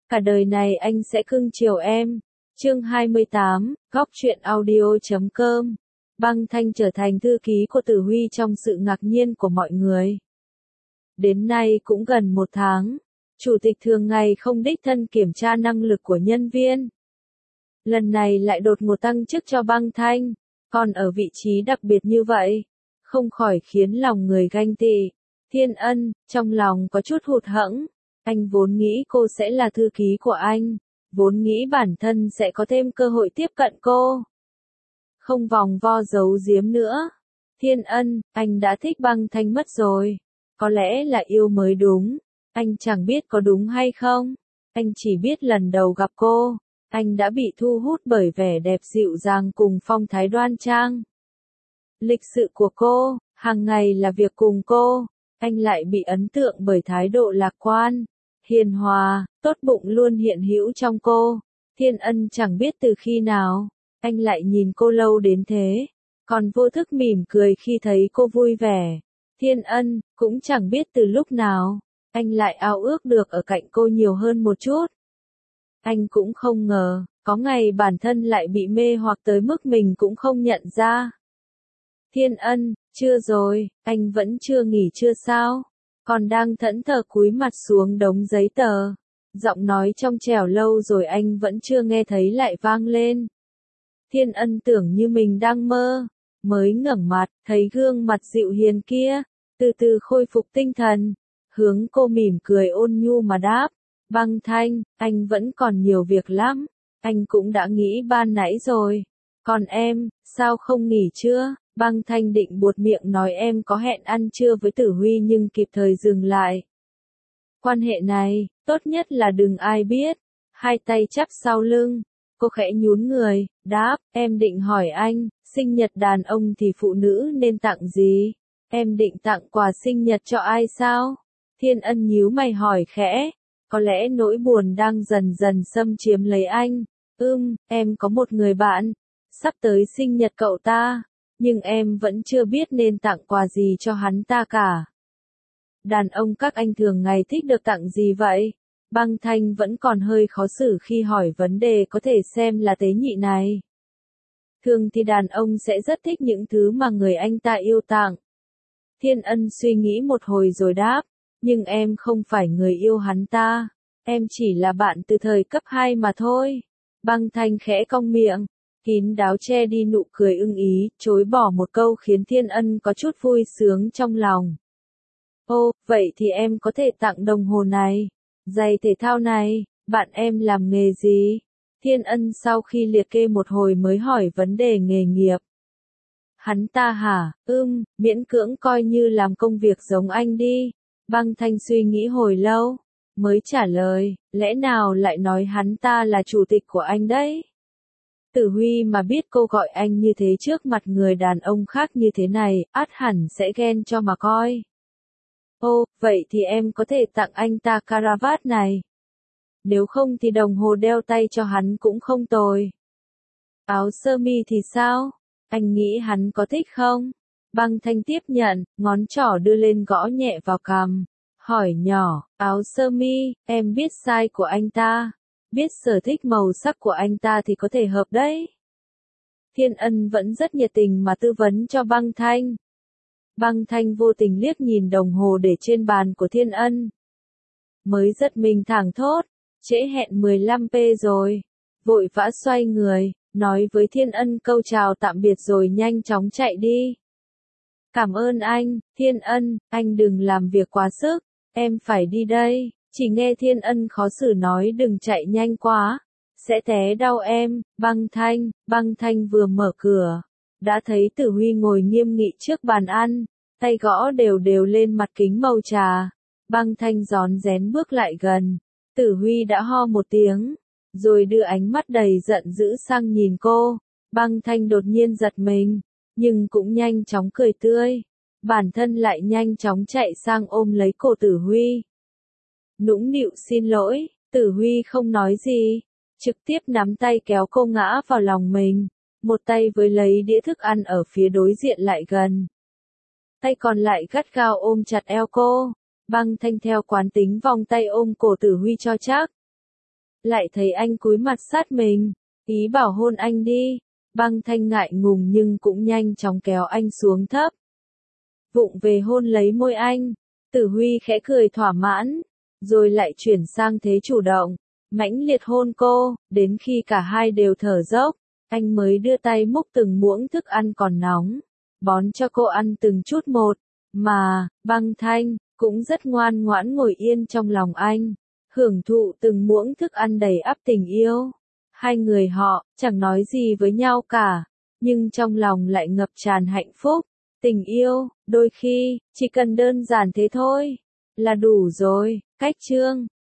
Cả đời này anh sẽ cưng chiều em. Chương 28, Góc truyện audio.com. Băng Thanh trở thành thư ký của Tử Huy trong sự ngạc nhiên của mọi người. Đến nay cũng gần 1 tháng, chủ tịch thường ngày không đích thân kiểm tra năng lực của nhân viên. Lần này lại đột ngột tăng chức cho Băng Thanh, còn ở vị trí đặc biệt như vậy, không khỏi khiến lòng người ganh tị. Thiên Ân, trong lòng có chút hụt hẫng, anh vốn nghĩ cô sẽ là thư ký của anh, vốn nghĩ bản thân sẽ có thêm cơ hội tiếp cận cô. Không vòng vo giấu giếm nữa. Thiên Ân, anh đã thích Băng Thanh mất rồi. Có lẽ là yêu mới đúng. Anh chẳng biết có đúng hay không. Anh chỉ biết lần đầu gặp cô, anh đã bị thu hút bởi vẻ đẹp dịu dàng cùng phong thái đoan trang. Lịch sự của cô, hàng ngày là việc cùng cô, anh lại bị ấn tượng bởi thái độ lạc quan, hiền hòa, tốt bụng luôn hiện hữu trong cô. Thiên Ân chẳng biết từ khi nào, anh lại nhìn cô lâu đến thế, còn vô thức mỉm cười khi thấy cô vui vẻ. Thiên Ân, cũng chẳng biết từ lúc nào, anh lại ao ước được ở cạnh cô nhiều hơn một chút. Anh cũng không ngờ, có ngày bản thân lại bị mê hoặc tới mức mình cũng không nhận ra. Thiên Ân, chưa rồi, anh vẫn chưa nghỉ chưa sao? Còn đang thẫn thờ cúi mặt xuống đống giấy tờ. Giọng nói trong trẻo lâu rồi anh vẫn chưa nghe thấy lại vang lên. Thiên Ân tưởng như mình đang mơ, mới ngẩng mặt, thấy gương mặt dịu hiền kia, từ từ khôi phục tinh thần, hướng cô mỉm cười ôn nhu mà đáp. Băng Thanh, anh vẫn còn nhiều việc lắm, anh cũng đã nghĩ ban nãy rồi. Còn em, sao không nghỉ trưa? Băng Thanh định buột miệng nói em có hẹn ăn trưa với Tử Huy nhưng kịp thời dừng lại. Quan hệ này, tốt nhất là đừng ai biết. Hai tay chắp sau lưng, cô khẽ nhún người, đáp, em định hỏi anh, sinh nhật đàn ông thì phụ nữ nên tặng gì? Em định tặng quà sinh nhật cho ai sao? Thiên Ân nhíu mày hỏi khẽ, có lẽ nỗi buồn đang dần dần xâm chiếm lấy anh. Em có một người bạn, sắp tới sinh nhật cậu ta, nhưng em vẫn chưa biết nên tặng quà gì cho hắn ta cả. Đàn ông các anh thường ngày thích được tặng gì vậy? Băng Thanh vẫn còn hơi khó xử khi hỏi vấn đề có thể xem là tế nhị này. Thường thì đàn ông sẽ rất thích những thứ mà người anh ta yêu tặng. Thiên Ân suy nghĩ một hồi rồi đáp, nhưng em không phải người yêu hắn ta, em chỉ là bạn từ thời cấp 2 mà thôi. Băng Thanh khẽ cong miệng, kín đáo che đi nụ cười ưng ý, chối bỏ một câu khiến Thiên Ân có chút vui sướng trong lòng. Ô, vậy thì em có thể tặng đồng hồ này, giày thể thao này, bạn em làm nghề gì? Thiên Ân sau khi liệt kê một hồi mới hỏi vấn đề nghề nghiệp. Hắn ta hả? Miễn cưỡng coi như làm công việc giống anh đi. Băng Thanh suy nghĩ hồi lâu, mới trả lời, lẽ nào lại nói hắn ta là chủ tịch của anh đấy? Tử Huy mà biết cô gọi anh như thế trước mặt người đàn ông khác như thế này, ắt hẳn sẽ ghen cho mà coi. Ô, vậy thì em có thể tặng anh ta caravat này. Nếu không thì đồng hồ đeo tay cho hắn cũng không tồi. Áo sơ mi thì sao? Anh nghĩ hắn có thích không? Băng Thanh tiếp nhận, ngón trỏ đưa lên gõ nhẹ vào cằm. Hỏi nhỏ, áo sơ mi, em biết size của anh ta. Biết sở thích màu sắc của anh ta thì có thể hợp đấy. Thiên Ân vẫn rất nhiệt tình mà tư vấn cho Băng Thanh. Băng Thanh vô tình liếc nhìn đồng hồ để trên bàn của Thiên Ân. Mới giật mình thảng thốt, trễ hẹn 15p rồi. Vội vã xoay người, nói với Thiên Ân câu chào tạm biệt rồi nhanh chóng chạy đi. Cảm ơn anh, Thiên Ân, anh đừng làm việc quá sức, em phải đi đây. Chỉ nghe Thiên Ân khó xử nói đừng chạy nhanh quá, sẽ té đau em. Băng Thanh vừa mở cửa, đã thấy Tử Huy ngồi nghiêm nghị trước bàn ăn, tay gõ đều đều lên mặt kính màu trà. Băng Thanh rón rén bước lại gần, Tử Huy đã ho một tiếng, rồi đưa ánh mắt đầy giận dữ sang nhìn cô. Băng Thanh đột nhiên giật mình, nhưng cũng nhanh chóng cười tươi, bản thân lại nhanh chóng chạy sang ôm lấy cổ Tử Huy. Nũng nịu xin lỗi, Tử Huy không nói gì, trực tiếp nắm tay kéo cô ngã vào lòng mình, một tay với lấy đĩa thức ăn ở phía đối diện lại gần. Tay còn lại gắt gao ôm chặt eo cô. Băng Thanh theo quán tính vòng tay ôm cổ Tử Huy cho chắc. lại thấy anh cúi mặt sát mình, ý bảo hôn anh đi. Băng Thanh ngại ngùng nhưng cũng nhanh chóng kéo anh xuống thấp. Vụng về hôn lấy môi anh. Tử Huy khẽ cười thỏa mãn, rồi lại chuyển sang thế chủ động, mãnh liệt hôn cô, đến khi cả hai đều thở dốc, anh mới đưa tay múc từng muỗng thức ăn còn nóng, bón cho cô ăn từng chút một, mà, Băng Thanh, cũng rất ngoan ngoãn ngồi yên trong lòng anh, hưởng thụ từng muỗng thức ăn đầy ắp tình yêu. Hai người họ, chẳng nói gì với nhau cả, nhưng trong lòng lại ngập tràn hạnh phúc. Tình yêu, đôi khi, chỉ cần đơn giản thế thôi, là đủ rồi. Cách chương